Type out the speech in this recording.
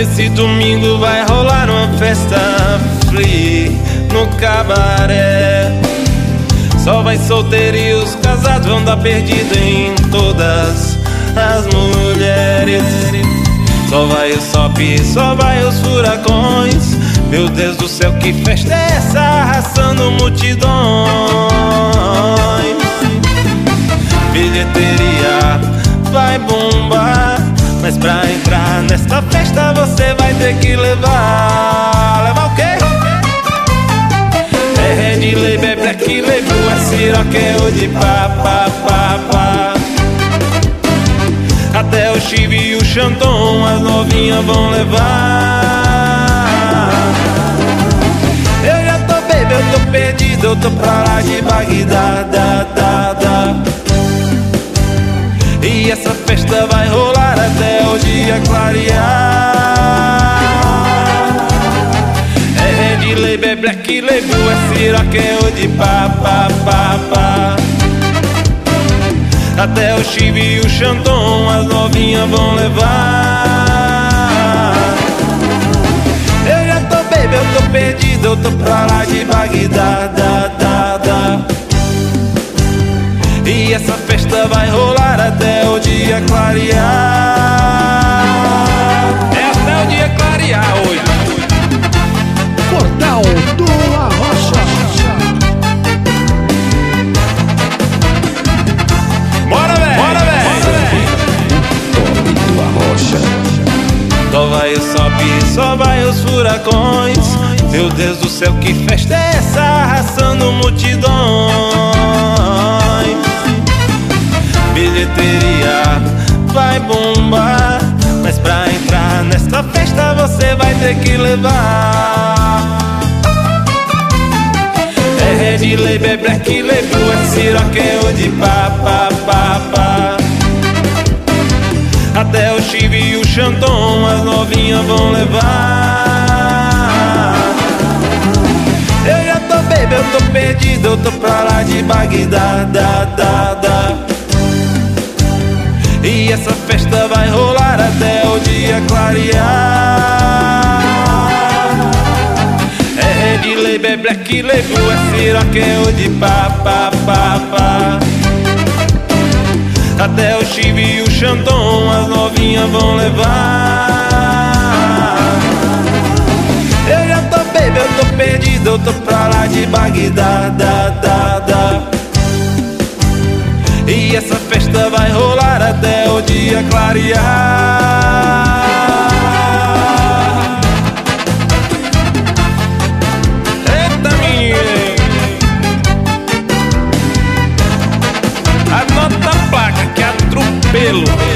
Esse domingo vai rolar uma festa free no cabaré. Só vai solteiro e os casados vão dar perdido em todas as mulheres. Só vai o SOP, só vai os furacões. Meu Deus do céu, que festa é essa, arrastando multidões. Bilheteria vai bombar, mas pra entrar nesta festa você vai ter que levar. Levar o quê? É Red Label, é Black Label, é Ciroc, é o de pá. Até o Chive e o Xandão as novinhas vão levar. Eu já tô baby, eu tô perdido, eu tô pra lá de Bagdá, E essa festa vai rolar até o dia clarear. É Red Label, é Black Label, é Ciroc, é o de pá. Até o Chive e o Xandão as novinhas vão levar. Eu já tô baby, eu tô perdido, eu tô pra lá de Bagdá, E essa festa vai rolar até o dia clarear. É até o dia clarear hoje. Portal do Arrocha. Bora, velho! Bora, velho! Top do Arrocha. Só vai o SOP, só vai os furacões. Meu Deus do céu, que festa é essa, arrastando multidões. Bilheteria vai bombar, mas pra entrar nesta festa você vai ter que levar. É Red Label, é Black Label, é Ciroc, é o de pá. Até o Chive e o Xandão as novinhas vão levar. Eu já tô baby, eu tô perdido, eu tô pra lá de Bagdá, E essa festa vai rolar até o dia clarear. É Red Label, é Black Label, é Ciroc, é o de pá. Até o Chive e o Xandão as novinhas vão levar. Eu já tô baby, eu tô perdido, eu tô pra lá de Bagdá, E essa festa vai rolar até o dia clarear. Eita, menino! Anota a placa que atropelo.